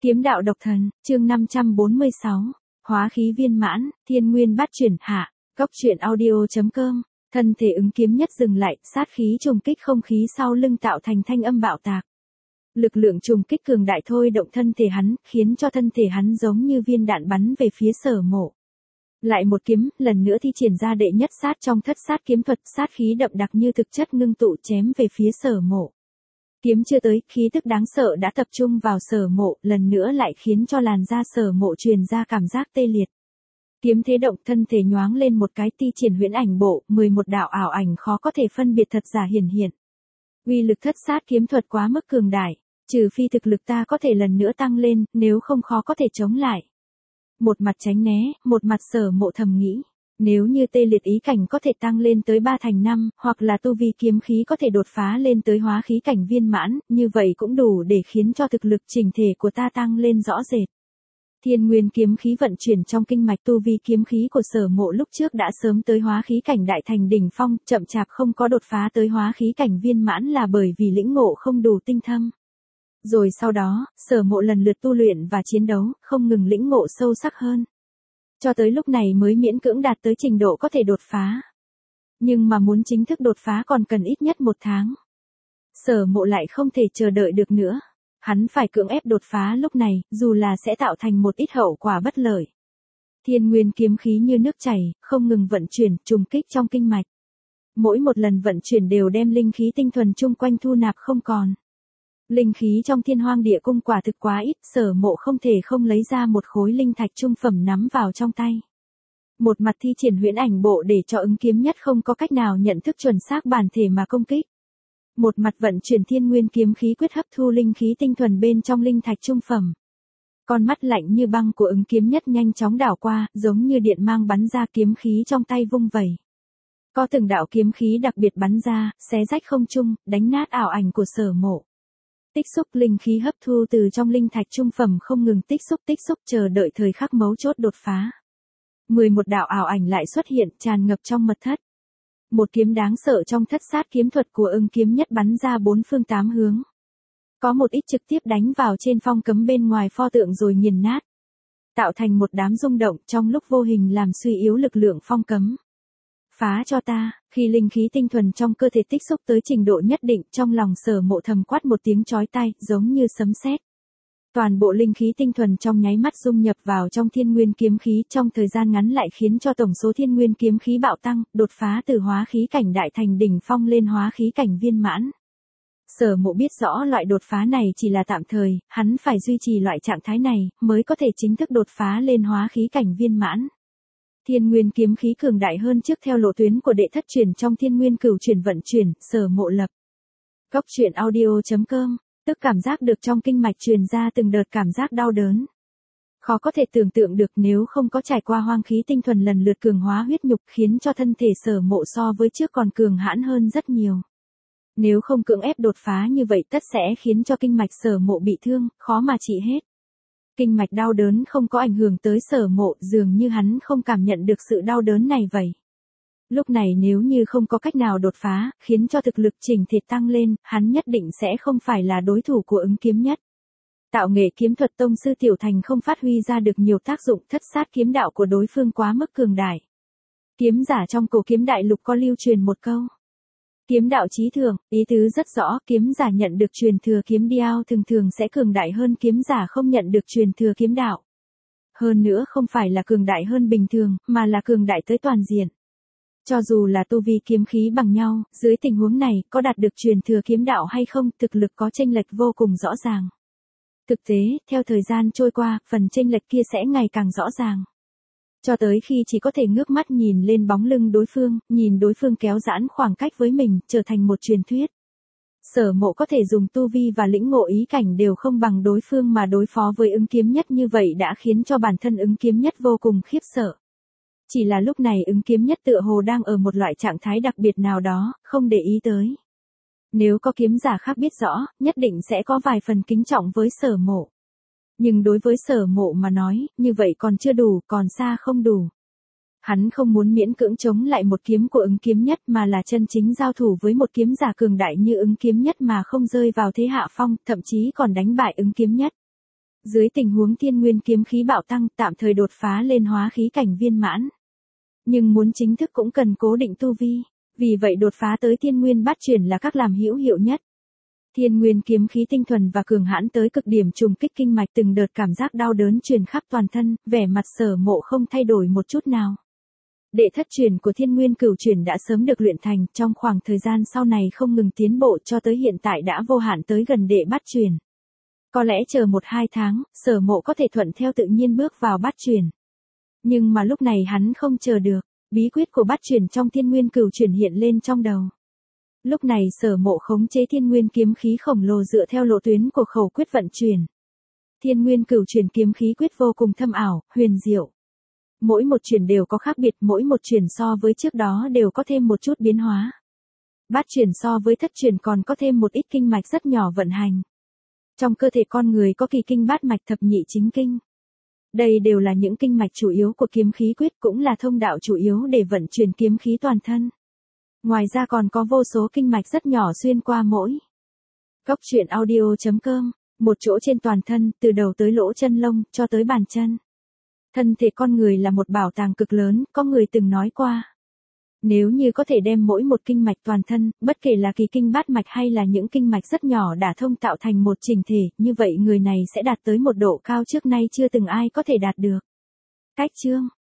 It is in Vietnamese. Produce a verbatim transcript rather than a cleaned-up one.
Kiếm đạo độc thần, chương năm trăm bốn mươi sáu. Hóa khí viên mãn, thiên nguyên bát chuyển hạ. Góc truyện audio.com. Thân thể ứng kiếm nhất dừng lại, sát khí trùng kích không khí sau lưng tạo thành thanh âm bạo tạc. Lực lượng trùng kích cường đại thôi động thân thể hắn, khiến cho thân thể hắn giống như viên đạn bắn về phía Sở Mộ. Lại một kiếm, lần nữa thi triển ra đệ nhất sát trong thất sát kiếm thuật, sát khí đậm đặc như thực chất ngưng tụ chém về phía Sở Mộ. Kiếm chưa tới, khí tức đáng sợ đã tập trung vào Sở Mộ, lần nữa lại khiến cho làn da Sở Mộ truyền ra cảm giác tê liệt. Kiếm thế động, thân thể nhoáng lên một cái, thi triển huyễn ảnh bộ, mười một đạo ảo ảnh khó có thể phân biệt thật giả hiển hiện. Uy lực thất sát kiếm thuật quá mức cường đại, trừ phi thực lực ta có thể lần nữa tăng lên, nếu không khó có thể chống lại. Một mặt tránh né, một mặt Sở Mộ thầm nghĩ. Nếu như tê liệt ý cảnh có thể tăng lên tới ba thành năm, hoặc là tu vi kiếm khí có thể đột phá lên tới hóa khí cảnh viên mãn, như vậy cũng đủ để khiến cho thực lực chỉnh thể của ta tăng lên rõ rệt. Thiên nguyên kiếm khí vận chuyển trong kinh mạch, tu vi kiếm khí của Sở Mộ lúc trước đã sớm tới hóa khí cảnh đại thành đỉnh phong, chậm chạp không có đột phá tới hóa khí cảnh viên mãn là bởi vì lĩnh ngộ không đủ tinh thâm. Rồi sau đó, Sở Mộ lần lượt tu luyện và chiến đấu, không ngừng lĩnh ngộ sâu sắc hơn. Cho tới lúc này mới miễn cưỡng đạt tới trình độ có thể đột phá. Nhưng mà muốn chính thức đột phá còn cần ít nhất một tháng. Sở Mộ lại không thể chờ đợi được nữa. Hắn phải cưỡng ép đột phá lúc này, dù là sẽ tạo thành một ít hậu quả bất lợi. Thiên nguyên kiếm khí như nước chảy, không ngừng vận chuyển, trùng kích trong kinh mạch. Mỗi một lần vận chuyển đều đem linh khí tinh thuần chung quanh thu nạp không còn. Linh khí trong Thiên Hoang Địa Cung quả thực quá ít, Sở Mộ không thể không lấy ra một khối linh thạch trung phẩm nắm vào trong tay. Một mặt thi triển huyễn ảnh bộ để cho ứng kiếm nhất không có cách nào nhận thức chuẩn xác bản thể mà công kích. Một mặt vận chuyển thiên nguyên kiếm khí quyết hấp thu linh khí tinh thuần bên trong linh thạch trung phẩm. Con mắt lạnh như băng của ứng kiếm nhất nhanh chóng đảo qua, giống như điện mang bắn ra, kiếm khí trong tay vung vẩy. Có từng đạo kiếm khí đặc biệt bắn ra, xé rách không trung, đánh nát ảo ảnh của Sở Mộ. Tích xúc linh khí hấp thu từ trong linh thạch trung phẩm không ngừng tích xúc tích xúc chờ đợi thời khắc mấu chốt đột phá. mười một đạo ảo ảnh lại xuất hiện tràn ngập trong mật thất. Một kiếm đáng sợ trong thất sát kiếm thuật của Ưng kiếm nhất bắn ra bốn phương tám hướng. Có một ít trực tiếp đánh vào trên phong cấm bên ngoài pho tượng rồi nghiền nát. Tạo thành một đám rung động trong lúc vô hình làm suy yếu lực lượng phong cấm. Phá cho ta, khi linh khí tinh thuần trong cơ thể tích xúc tới trình độ nhất định, trong lòng Sở Mộ thầm quát một tiếng chói tai, giống như sấm sét. Toàn bộ linh khí tinh thuần trong nháy mắt dung nhập vào trong thiên nguyên kiếm khí, trong thời gian ngắn lại khiến cho tổng số thiên nguyên kiếm khí bạo tăng, đột phá từ hóa khí cảnh đại thành đỉnh phong lên hóa khí cảnh viên mãn. Sở Mộ biết rõ loại đột phá này chỉ là tạm thời, hắn phải duy trì loại trạng thái này, mới có thể chính thức đột phá lên hóa khí cảnh viên mãn. Thiên nguyên kiếm khí cường đại hơn trước theo lộ tuyến của đệ thất truyền trong thiên nguyên cửu chuyển vận chuyển, Sở Mộ lập. Góc truyện audio.com, tức cảm giác được trong kinh mạch truyền ra từng đợt cảm giác đau đớn. Khó có thể tưởng tượng được nếu không có trải qua hoang khí tinh thuần lần lượt cường hóa huyết nhục, khiến cho thân thể Sở Mộ so với trước còn cường hãn hơn rất nhiều. Nếu không cưỡng ép đột phá như vậy tất sẽ khiến cho kinh mạch Sở Mộ bị thương, khó mà trị hết. Kinh mạch đau đớn không có ảnh hưởng tới Sở Mộ, dường như hắn không cảm nhận được sự đau đớn này vậy. Lúc này nếu như không có cách nào đột phá, khiến cho thực lực chỉnh thể tăng lên, hắn nhất định sẽ không phải là đối thủ của ứng kiếm nhất. Tạo nghệ kiếm thuật tông sư Tiểu Thành không phát huy ra được nhiều tác dụng, thất sát kiếm đạo của đối phương quá mức cường đại. Kiếm giả trong cổ kiếm đại lục có lưu truyền một câu. Kiếm đạo chí thường, ý tứ rất rõ, kiếm giả nhận được truyền thừa kiếm điao thường thường sẽ cường đại hơn kiếm giả không nhận được truyền thừa kiếm đạo. Hơn nữa không phải là cường đại hơn bình thường, mà là cường đại tới toàn diện. Cho dù là tu vi kiếm khí bằng nhau, dưới tình huống này, có đạt được truyền thừa kiếm đạo hay không, thực lực có chênh lệch vô cùng rõ ràng. Thực tế, theo thời gian trôi qua, phần chênh lệch kia sẽ ngày càng rõ ràng. Cho tới khi chỉ có thể ngước mắt nhìn lên bóng lưng đối phương, nhìn đối phương kéo giãn khoảng cách với mình, trở thành một truyền thuyết. Sở Mộ có thể dùng tu vi và lĩnh ngộ ý cảnh đều không bằng đối phương mà đối phó với ứng kiếm nhất như vậy đã khiến cho bản thân ứng kiếm nhất vô cùng khiếp sợ. Chỉ là lúc này ứng kiếm nhất tựa hồ đang ở một loại trạng thái đặc biệt nào đó, không để ý tới. Nếu có kiếm giả khác biết rõ, nhất định sẽ có vài phần kính trọng với Sở Mộ. Nhưng đối với Sở Mộ mà nói, như vậy còn chưa đủ, còn xa không đủ. Hắn không muốn miễn cưỡng chống lại một kiếm của ứng kiếm nhất mà là chân chính giao thủ với một kiếm giả cường đại như ứng kiếm nhất mà không rơi vào thế hạ phong, thậm chí còn đánh bại ứng kiếm nhất. Dưới tình huống thiên nguyên kiếm khí bạo tăng, tạm thời đột phá lên hóa khí cảnh viên mãn. Nhưng muốn chính thức cũng cần cố định tu vi, vì vậy đột phá tới thiên nguyên bát chuyển là các làm hữu hiệu nhất. Thiên nguyên kiếm khí tinh thuần và cường hãn tới cực điểm trùng kích kinh mạch, từng đợt cảm giác đau đớn truyền khắp toàn thân, vẻ mặt Sở Mộ không thay đổi một chút nào. Đệ thất truyền của thiên nguyên cửu truyền đã sớm được luyện thành, trong khoảng thời gian sau này không ngừng tiến bộ cho tới hiện tại đã vô hạn tới gần đệ bát truyền. Có lẽ chờ một hai tháng, Sở Mộ có thể thuận theo tự nhiên bước vào bát truyền. Nhưng mà lúc này hắn không chờ được, bí quyết của bát truyền trong thiên nguyên cửu truyền hiện lên trong đầu. Lúc này Sở Mộ khống chế thiên nguyên kiếm khí khổng lồ dựa theo lộ tuyến của khẩu quyết vận chuyển. Thiên nguyên cửu truyền kiếm khí quyết vô cùng thâm ảo, huyền diệu. Mỗi một truyền đều có khác biệt, mỗi một truyền so với trước đó đều có thêm một chút biến hóa. Bát truyền so với thất truyền còn có thêm một ít kinh mạch rất nhỏ vận hành. Trong cơ thể con người có kỳ kinh bát mạch thập nhị chính kinh. Đây đều là những kinh mạch chủ yếu của kiếm khí quyết, cũng là thông đạo chủ yếu để vận chuyển kiếm khí toàn thân. Ngoài ra còn có vô số kinh mạch rất nhỏ xuyên qua mỗi. Góc truyện audio chấm com, một chỗ trên toàn thân, từ đầu tới lỗ chân lông, cho tới bàn chân. Thân thể con người là một bảo tàng cực lớn, có người từng nói qua. Nếu như có thể đem mỗi một kinh mạch toàn thân, bất kể là kỳ kinh bát mạch hay là những kinh mạch rất nhỏ đả thông tạo thành một chỉnh thể, như vậy người này sẽ đạt tới một độ cao trước nay chưa từng ai có thể đạt được. Cách chương